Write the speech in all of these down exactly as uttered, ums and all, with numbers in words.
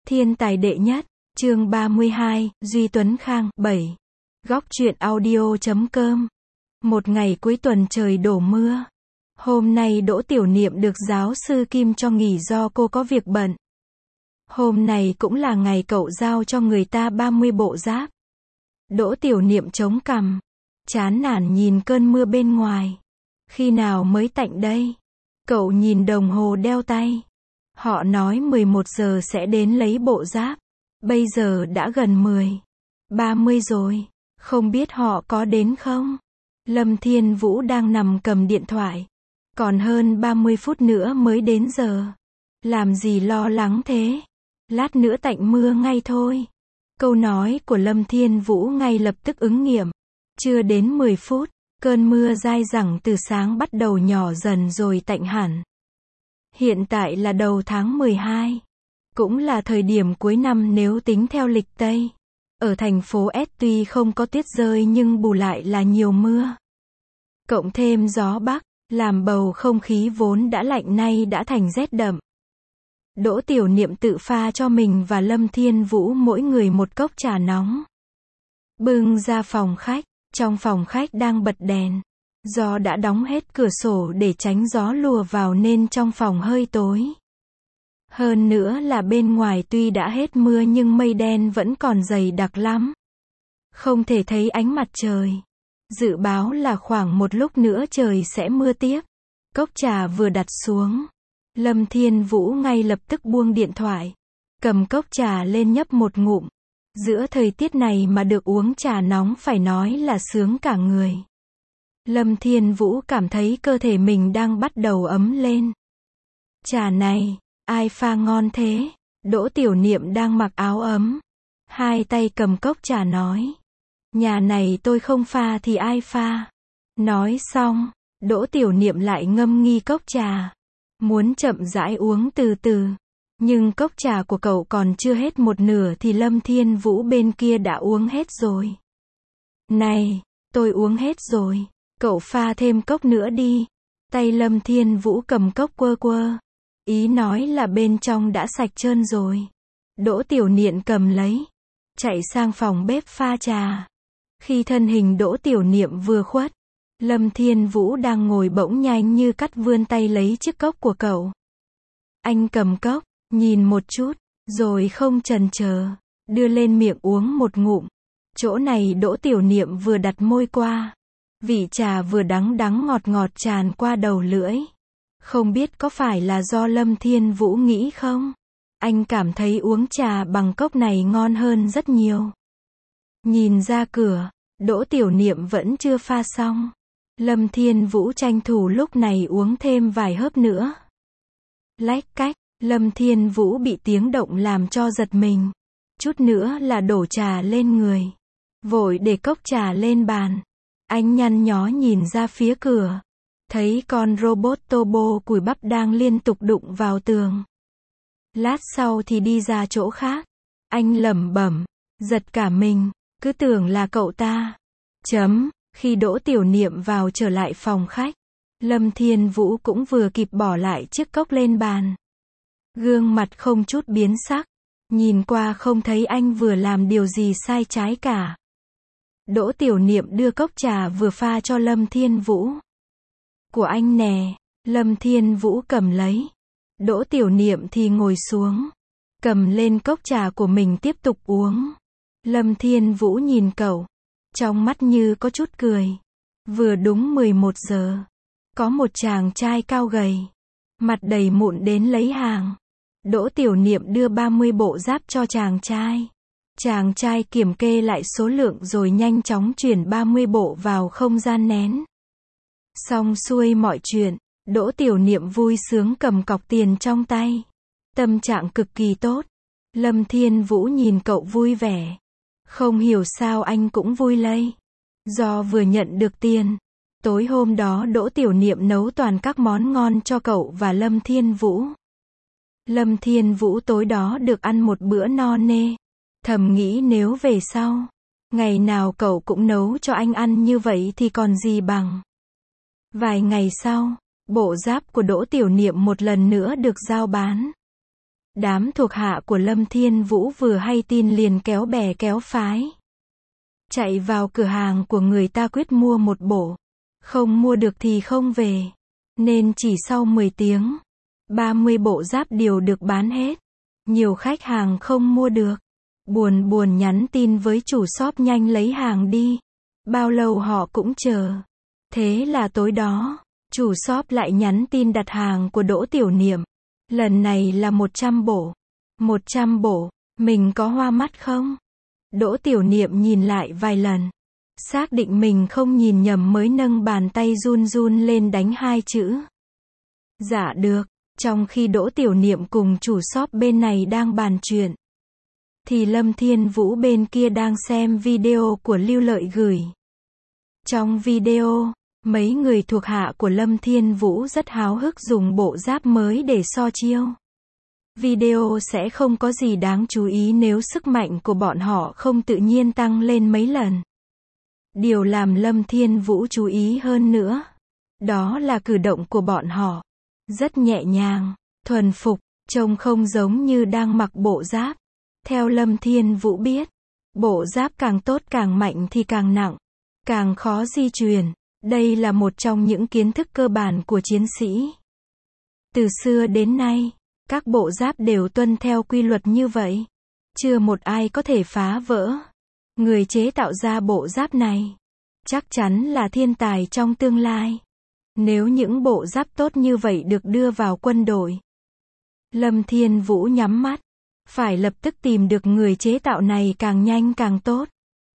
Thiên tài đệ nhất, chương ba mươi hai, Duy Tuấn Khang, bảy. Góc truyện audio chấm com. Một ngày cuối tuần trời đổ mưa. Hôm nay Đỗ Tiểu Niệm được giáo sư Kim cho nghỉ do cô có việc bận. Hôm này cũng là ngày cậu giao cho người ta ba mươi bộ giáp. Đỗ Tiểu Niệm chống cằm, chán nản nhìn cơn mưa bên ngoài. Khi nào mới tạnh đây? Cậu nhìn đồng hồ đeo tay. Họ nói mười một giờ sẽ đến lấy bộ giáp. Bây giờ đã gần mười, ba mươi rồi. Không biết họ có đến không? Lâm Thiên Vũ đang nằm cầm điện thoại. Còn hơn ba mươi phút nữa mới đến giờ. Làm gì lo lắng thế? Lát nữa tạnh mưa ngay thôi. Câu nói của Lâm Thiên Vũ ngay lập tức ứng nghiệm. Chưa đến mười phút, cơn mưa dai dẳng từ sáng bắt đầu nhỏ dần rồi tạnh hẳn. Hiện tại là đầu tháng mười hai. Cũng là thời điểm cuối năm nếu tính theo lịch Tây. Ở thành phố S tuy không có tuyết rơi nhưng bù lại là nhiều mưa. Cộng thêm gió Bắc, làm bầu không khí vốn đã lạnh nay đã thành rét đậm. Đỗ Tiểu Niệm tự pha cho mình và Lâm Thiên Vũ mỗi người một cốc trà nóng. Bưng ra phòng khách, trong phòng khách đang bật đèn. Do đã đóng hết cửa sổ để tránh gió lùa vào nên trong phòng hơi tối. Hơn nữa là bên ngoài tuy đã hết mưa nhưng mây đen vẫn còn dày đặc lắm. Không thể thấy ánh mặt trời. Dự báo là khoảng một lúc nữa trời sẽ mưa tiếp. Cốc trà vừa đặt xuống, Lâm Thiên Vũ ngay lập tức buông điện thoại. Cầm cốc trà lên nhấp một ngụm. Giữa thời tiết này mà được uống trà nóng phải nói là sướng cả người. Lâm Thiên Vũ cảm thấy cơ thể mình đang bắt đầu ấm lên. Trà này, ai pha ngon thế? Đỗ Tiểu Niệm đang mặc áo ấm. Hai tay cầm cốc trà nói. Nhà này tôi không pha thì ai pha? Nói xong, Đỗ Tiểu Niệm lại ngâm nghi cốc trà. Muốn chậm rãi uống từ từ. Nhưng cốc trà của cậu còn chưa hết một nửa thì Lâm Thiên Vũ bên kia đã uống hết rồi. Này, tôi uống hết rồi. Cậu pha thêm cốc nữa đi. Tay Lâm Thiên Vũ cầm cốc quơ quơ. Ý nói là bên trong đã sạch trơn rồi. Đỗ Tiểu Niệm cầm lấy. Chạy sang phòng bếp pha trà. Khi thân hình Đỗ Tiểu Niệm vừa khuất, Lâm Thiên Vũ đang ngồi bỗng nhanh như cắt vươn tay lấy chiếc cốc của cậu. Anh cầm cốc, nhìn một chút, rồi không chần chờ, đưa lên miệng uống một ngụm. Chỗ này Đỗ Tiểu Niệm vừa đặt môi qua. Vị trà vừa đắng đắng ngọt ngọt tràn qua đầu lưỡi. Không biết có phải là do Lâm Thiên Vũ nghĩ không? Anh cảm thấy uống trà bằng cốc này ngon hơn rất nhiều. Nhìn ra cửa, Đỗ Tiểu Niệm vẫn chưa pha xong. Lâm Thiên Vũ tranh thủ lúc này uống thêm vài hớp nữa. Lách cách, Lâm Thiên Vũ bị tiếng động làm cho giật mình. Chút nữa là đổ trà lên người. Vội để cốc trà lên bàn. Anh nhăn nhó nhìn ra phía cửa. Thấy con robot Turbo cùi bắp đang liên tục đụng vào tường. Lát sau thì đi ra chỗ khác. Anh lẩm bẩm, giật cả mình, cứ tưởng là cậu ta. Chấm, khi Đỗ Tiểu Niệm vào trở lại phòng khách, Lâm Thiên Vũ cũng vừa kịp bỏ lại chiếc cốc lên bàn. Gương mặt không chút biến sắc, nhìn qua không thấy anh vừa làm điều gì sai trái cả. Đỗ Tiểu Niệm đưa cốc trà vừa pha cho Lâm Thiên Vũ. Của anh nè, Lâm Thiên Vũ cầm lấy. Đỗ Tiểu Niệm thì ngồi xuống, cầm lên cốc trà của mình tiếp tục uống. Lâm Thiên Vũ nhìn cậu, trong mắt như có chút cười. Vừa đúng mười một giờ, có một chàng trai cao gầy, mặt đầy mụn đến lấy hàng. Đỗ Tiểu Niệm đưa ba mươi bộ giáp cho chàng trai. Chàng trai kiểm kê lại số lượng rồi nhanh chóng chuyển ba mươi bộ vào không gian nén. Xong xuôi mọi chuyện, Đỗ Tiểu Niệm vui sướng cầm cọc tiền trong tay. Tâm trạng cực kỳ tốt. Lâm Thiên Vũ nhìn cậu vui vẻ. Không hiểu sao anh cũng vui lây. Do vừa nhận được tiền, tối hôm đó Đỗ Tiểu Niệm nấu toàn các món ngon cho cậu và Lâm Thiên Vũ. Lâm Thiên Vũ tối đó được ăn một bữa no nê. Thầm nghĩ nếu về sau, ngày nào cậu cũng nấu cho anh ăn như vậy thì còn gì bằng. Vài ngày sau, bộ giáp của Đỗ Tiểu Niệm một lần nữa được giao bán. Đám thuộc hạ của Lâm Thiên Vũ vừa hay tin liền kéo bè kéo phái. Chạy vào cửa hàng của người ta quyết mua một bộ. Không mua được thì không về. Nên chỉ sau mười tiếng, ba mươi bộ giáp đều được bán hết. Nhiều khách hàng không mua được. Buồn buồn nhắn tin với chủ shop nhanh lấy hàng đi. Bao lâu họ cũng chờ. Thế là tối đó, chủ shop lại nhắn tin đặt hàng của Đỗ Tiểu Niệm. Lần này là một trăm bộ. một trăm bộ, mình có hoa mắt không? Đỗ Tiểu Niệm nhìn lại vài lần. Xác định mình không nhìn nhầm mới nâng bàn tay run run lên đánh hai chữ. Dạ được. Trong khi Đỗ Tiểu Niệm cùng chủ shop bên này đang bàn chuyện, thì Lâm Thiên Vũ bên kia đang xem video của Lưu Lợi gửi. Trong video, mấy người thuộc hạ của Lâm Thiên Vũ rất háo hức dùng bộ giáp mới để so chiêu. Video sẽ không có gì đáng chú ý nếu sức mạnh của bọn họ không tự nhiên tăng lên mấy lần. Điều làm Lâm Thiên Vũ chú ý hơn nữa, đó là cử động của bọn họ. Rất nhẹ nhàng, thuần phục, trông không giống như đang mặc bộ giáp. Theo Lâm Thiên Vũ biết, bộ giáp càng tốt càng mạnh thì càng nặng, càng khó di chuyển. Đây là một trong những kiến thức cơ bản của chiến sĩ. Từ xưa đến nay, các bộ giáp đều tuân theo quy luật như vậy. Chưa một ai có thể phá vỡ. Người chế tạo ra bộ giáp này chắc chắn là thiên tài trong tương lai. Nếu những bộ giáp tốt như vậy được đưa vào quân đội, Lâm Thiên Vũ nhắm mắt, phải lập tức tìm được người chế tạo này càng nhanh càng tốt.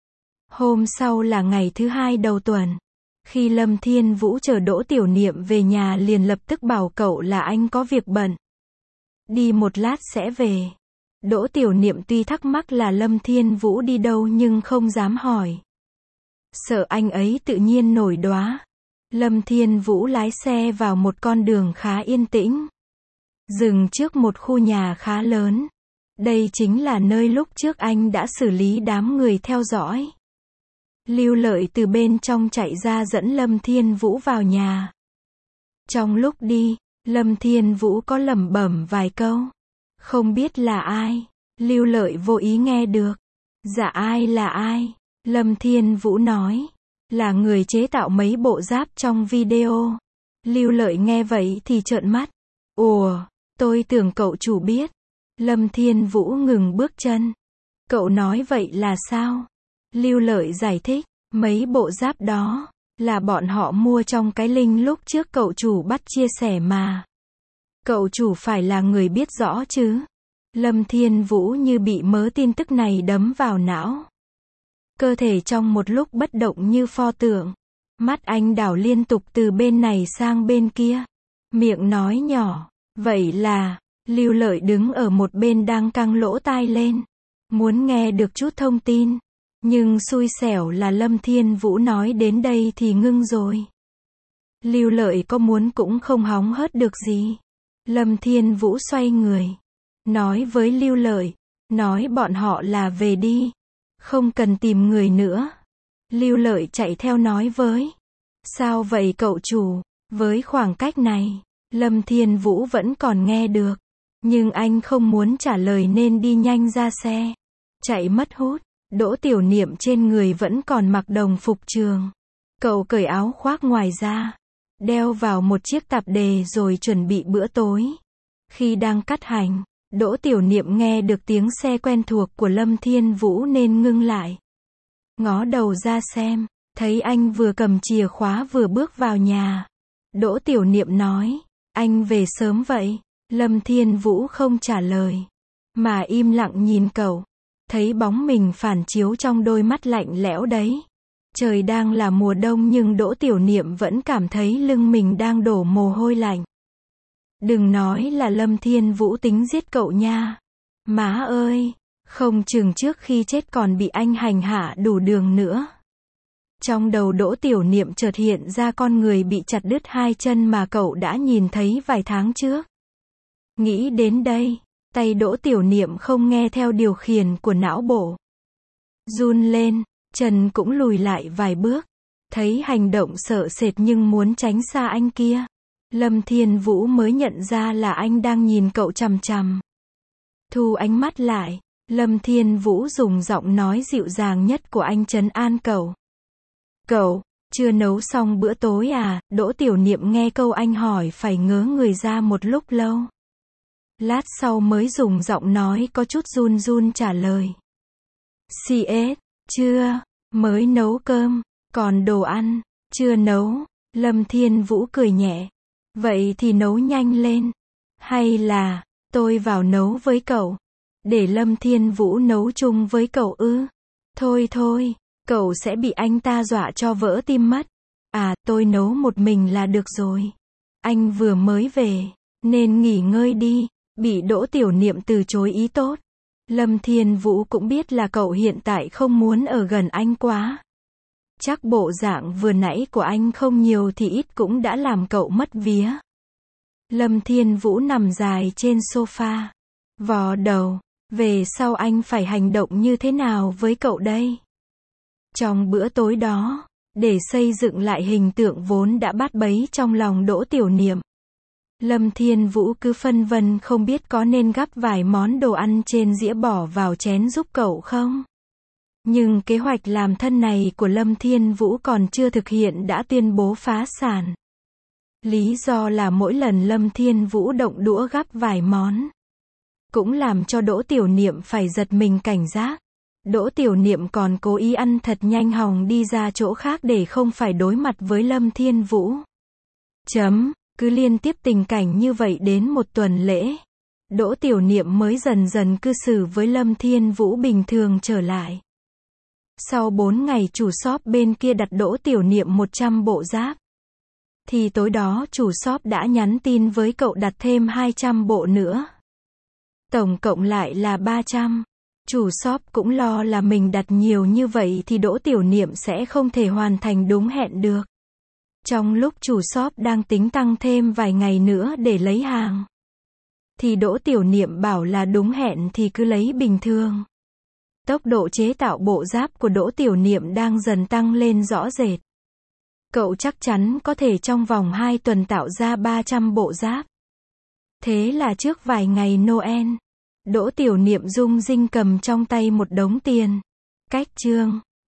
Hôm sau là ngày thứ hai đầu tuần. Khi Lâm Thiên Vũ chờ Đỗ Tiểu Niệm về nhà liền lập tức bảo cậu là anh có việc bận. Đi một lát sẽ về. Đỗ Tiểu Niệm tuy thắc mắc là Lâm Thiên Vũ đi đâu nhưng không dám hỏi. Sợ anh ấy tự nhiên nổi đoá. Lâm Thiên Vũ lái xe vào một con đường khá yên tĩnh. Dừng trước một khu nhà khá lớn. Đây chính là nơi lúc trước anh đã xử lý đám người theo dõi. Lưu Lợi từ bên trong chạy ra dẫn Lâm Thiên Vũ vào nhà. Trong lúc đi, Lâm Thiên Vũ có lẩm bẩm vài câu. Không biết là ai. Lưu Lợi vô ý nghe được. Dạ ai là ai? Lâm Thiên Vũ nói. Là người chế tạo mấy bộ giáp trong video. Lưu Lợi nghe vậy thì trợn mắt. Ủa, tôi tưởng cậu chủ biết. Lâm Thiên Vũ ngừng bước chân. Cậu nói vậy là sao? Lưu Lợi giải thích. Mấy bộ giáp đó là bọn họ mua trong cái link lúc trước cậu chủ bắt chia sẻ mà. Cậu chủ phải là người biết rõ chứ. Lâm Thiên Vũ như bị mớ tin tức này đấm vào não. Cơ thể trong một lúc bất động như pho tượng. Mắt anh đảo liên tục từ bên này sang bên kia. Miệng nói nhỏ. Vậy là, Lưu Lợi đứng ở một bên đang căng lỗ tai lên. Muốn nghe được chút thông tin. Nhưng xui xẻo là Lâm Thiên Vũ nói đến đây thì ngưng rồi. Lưu Lợi có muốn cũng không hóng hớt được gì. Lâm Thiên Vũ xoay người. Nói với Lưu Lợi. Nói bọn họ là về đi. Không cần tìm người nữa. Lưu Lợi chạy theo nói với. Sao vậy cậu chủ? Với khoảng cách này, Lâm Thiên Vũ vẫn còn nghe được. Nhưng anh không muốn trả lời nên đi nhanh ra xe. Chạy mất hút. Đỗ Tiểu Niệm trên người vẫn còn mặc đồng phục trường. Cậu cởi áo khoác ngoài ra. Đeo vào một chiếc tạp dề rồi chuẩn bị bữa tối. Khi đang cắt hành, Đỗ Tiểu Niệm nghe được tiếng xe quen thuộc của Lâm Thiên Vũ nên ngưng lại. Ngó đầu ra xem, thấy anh vừa cầm chìa khóa vừa bước vào nhà. Đỗ Tiểu Niệm nói, anh về sớm vậy? Lâm Thiên Vũ không trả lời, mà im lặng nhìn cậu. Thấy bóng mình phản chiếu trong đôi mắt lạnh lẽo đấy. Trời đang là mùa đông nhưng Đỗ Tiểu Niệm vẫn cảm thấy lưng mình đang đổ mồ hôi lạnh. Đừng nói là Lâm Thiên Vũ tính giết cậu nha. Má ơi, không chừng trước khi chết còn bị anh hành hạ đủ đường nữa. Trong đầu Đỗ Tiểu Niệm chợt hiện ra con người bị chặt đứt hai chân mà cậu đã nhìn thấy vài tháng trước. Nghĩ đến đây, tay Đỗ Tiểu Niệm không nghe theo điều khiển của não bộ. Run lên, chân cũng lùi lại vài bước. Thấy hành động sợ sệt nhưng muốn tránh xa anh kia. Lâm Thiên Vũ mới nhận ra là anh đang nhìn cậu chằm chằm. Thu ánh mắt lại, Lâm Thiên Vũ dùng giọng nói dịu dàng nhất của anh trấn an cậu. Cậu, chưa nấu xong bữa tối à? Đỗ Tiểu Niệm nghe câu anh hỏi phải ngớ người ra một lúc lâu. Lát sau mới dùng giọng nói có chút run run trả lời. xê ét, chưa, mới nấu cơm, còn đồ ăn, chưa nấu. Lâm Thiên Vũ cười nhẹ. Vậy thì nấu nhanh lên. Hay là, tôi vào nấu với cậu. Để Lâm Thiên Vũ nấu chung với cậu ư? Thôi thôi, cậu sẽ bị anh ta dọa cho vỡ tim mất. À, tôi nấu một mình là được rồi. Anh vừa mới về, nên nghỉ ngơi đi. Bị Đỗ Tiểu Niệm từ chối ý tốt. Lâm Thiên Vũ cũng biết là cậu hiện tại không muốn ở gần anh quá. Chắc bộ dạng vừa nãy của anh không nhiều thì ít cũng đã làm cậu mất vía. Lâm Thiên Vũ nằm dài trên sofa, vò đầu, về sau anh phải hành động như thế nào với cậu đây? Trong bữa tối đó, để xây dựng lại hình tượng vốn đã bát bấy trong lòng Đỗ Tiểu Niệm, Lâm Thiên Vũ cứ phân vân không biết có nên gắp vài món đồ ăn trên dĩa bỏ vào chén giúp cậu không? Nhưng kế hoạch làm thân này của Lâm Thiên Vũ còn chưa thực hiện đã tuyên bố phá sản. Lý do là mỗi lần Lâm Thiên Vũ động đũa gắp vài món, cũng làm cho Đỗ Tiểu Niệm phải giật mình cảnh giác. Đỗ Tiểu Niệm còn cố ý ăn thật nhanh hòng đi ra chỗ khác để không phải đối mặt với Lâm Thiên Vũ. Chấm, cứ liên tiếp tình cảnh như vậy đến một tuần lễ, Đỗ Tiểu Niệm mới dần dần cư xử với Lâm Thiên Vũ bình thường trở lại. Sau bốn ngày chủ shop bên kia đặt Đỗ Tiểu Niệm một trăm bộ giáp, thì tối đó chủ shop đã nhắn tin với cậu đặt thêm hai trăm bộ nữa. Tổng cộng lại là ba trăm. Chủ shop cũng lo là mình đặt nhiều như vậy thì Đỗ Tiểu Niệm sẽ không thể hoàn thành đúng hẹn được. Trong lúc chủ shop đang tính tăng thêm vài ngày nữa để lấy hàng, thì Đỗ Tiểu Niệm bảo là đúng hẹn thì cứ lấy bình thường. Tốc độ chế tạo bộ giáp của Đỗ Tiểu Niệm đang dần tăng lên rõ rệt. Cậu chắc chắn có thể trong vòng hai tuần tạo ra ba trăm bộ giáp. Thế là trước vài ngày Noel, Đỗ Tiểu Niệm rung rinh cầm trong tay một đống tiền. Cách chương